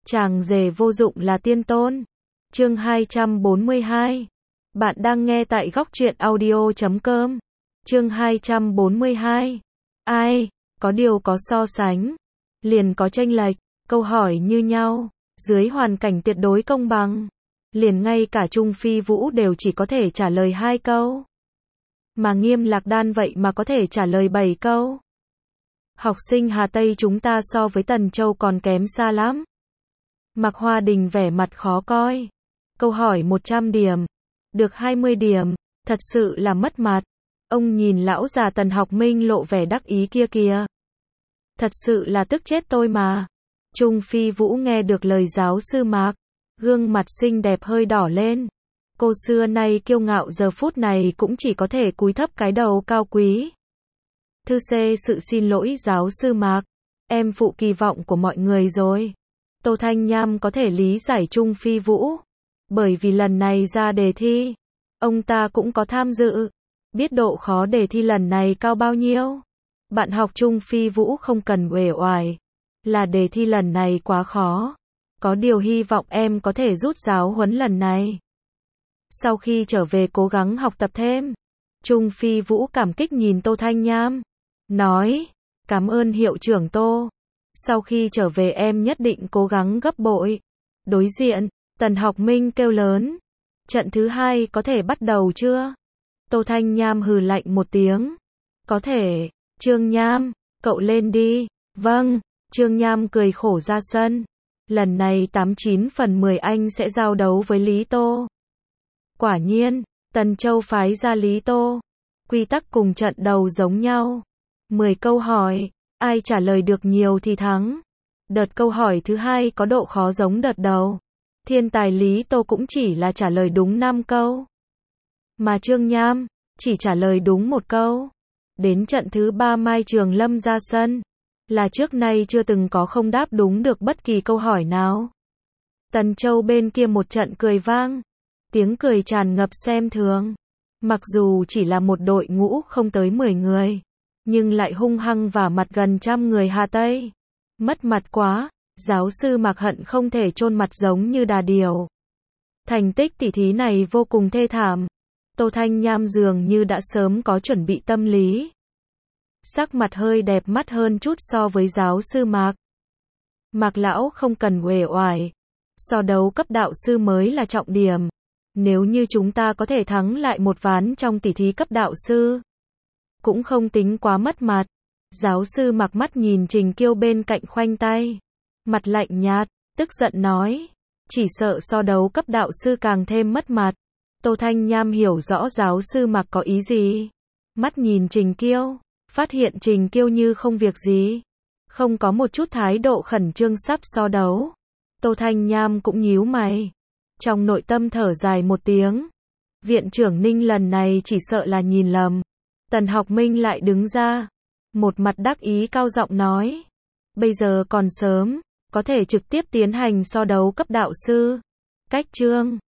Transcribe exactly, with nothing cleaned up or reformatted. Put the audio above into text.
Chàng rể vô dụng là tiên tôn. Chương hai trăm bốn mươi hai. Bạn đang nghe tại góc truyện audio chấm com. Chương hai trăm bốn mươi hai. Ai, có điều có so sánh, liền có chênh lệch, câu hỏi như nhau, dưới hoàn cảnh tuyệt đối công bằng, liền ngay cả Trung Phi Vũ đều chỉ có thể trả lời hai câu. Mà Nghiêm Lạc Đan vậy mà có thể trả lời bảy câu. Học sinh Hà Tây chúng ta so với Tần Châu còn kém xa lắm. Mạc Hoa Đình vẻ mặt khó coi. Câu hỏi một trăm điểm, được hai mươi điểm, thật sự là mất mặt. Ông nhìn lão già Tần Học Minh lộ vẻ đắc ý kia kìa. Thật sự là tức chết tôi mà. Trung Phi Vũ nghe được lời giáo sư Mạc, gương mặt xinh đẹp hơi đỏ lên. Cô xưa nay kiêu ngạo giờ phút này cũng chỉ có thể cúi thấp cái đầu cao quý. Thư xê sự xin lỗi giáo sư Mạc, em phụ kỳ vọng của mọi người rồi. Tô Thanh Nham có thể lý giải Trung Phi Vũ, bởi vì lần này ra đề thi, ông ta cũng có tham dự, biết độ khó đề thi lần này cao bao nhiêu. Bạn học Trung Phi Vũ không cần uể oải, là đề thi lần này quá khó, có điều hy vọng em có thể rút giáo huấn lần này. Sau khi trở về cố gắng học tập thêm. Trung Phi Vũ cảm kích nhìn Tô Thanh Nham, nói, cảm ơn hiệu trưởng Tô. Sau khi trở về em nhất định cố gắng gấp bội. Đối diện, Tần Học Minh kêu lớn, trận thứ hai có thể bắt đầu chưa? Tô Thanh Nham hừ lạnh một tiếng, có thể. Trương Nham, cậu lên đi. Vâng. Trương Nham cười khổ ra sân. Lần này tám chín phần mười anh sẽ giao đấu với Lý Tô. Quả nhiên, Tần Châu phái ra Lý Tô. Quy tắc cùng trận đầu giống nhau. mười câu hỏi, ai trả lời được nhiều thì thắng. Đợt câu hỏi thứ hai có độ khó giống đợt đầu. Thiên tài Lý Tô cũng chỉ là trả lời đúng năm câu. Mà Trương Nham, chỉ trả lời đúng một câu. Đến trận thứ ba Mai Trường Lâm ra sân, là trước nay chưa từng có không đáp đúng được bất kỳ câu hỏi nào. Tần Châu bên kia một trận cười vang. Tiếng cười tràn ngập xem thường. Mặc dù chỉ là một đội ngũ không tới mười người, nhưng lại hung hăng vả mặt gần trăm người Hà Tây. Mất mặt quá, giáo sư Mạc hận không thể chôn mặt giống như đà điểu. Thành tích tỉ thí này vô cùng thê thảm. Tô Thanh Nham dường như đã sớm có chuẩn bị tâm lý. Sắc mặt hơi đẹp mắt hơn chút so với giáo sư Mạc. Mạc lão không cần uể oải. So đấu cấp đạo sư mới là trọng điểm. Nếu như chúng ta có thể thắng lại một ván trong tỷ thí cấp đạo sư, cũng không tính quá mất mặt. Giáo sư Mạc mắt nhìn Trình Kiêu bên cạnh khoanh tay, mặt lạnh nhạt, tức giận nói, chỉ sợ so đấu cấp đạo sư càng thêm mất mặt. Tô Thanh Nham hiểu rõ giáo sư Mạc có ý gì. Mắt nhìn Trình Kiêu, phát hiện Trình Kiêu như không việc gì, không có một chút thái độ khẩn trương sắp so đấu. Tô Thanh Nham cũng nhíu mày, trong nội tâm thở dài một tiếng. Viện trưởng Ninh lần này chỉ sợ là nhìn lầm. Tần Học Minh lại đứng ra, một mặt đắc ý cao giọng nói, bây giờ còn sớm, có thể trực tiếp tiến hành so đấu cấp đạo sư. Cách chương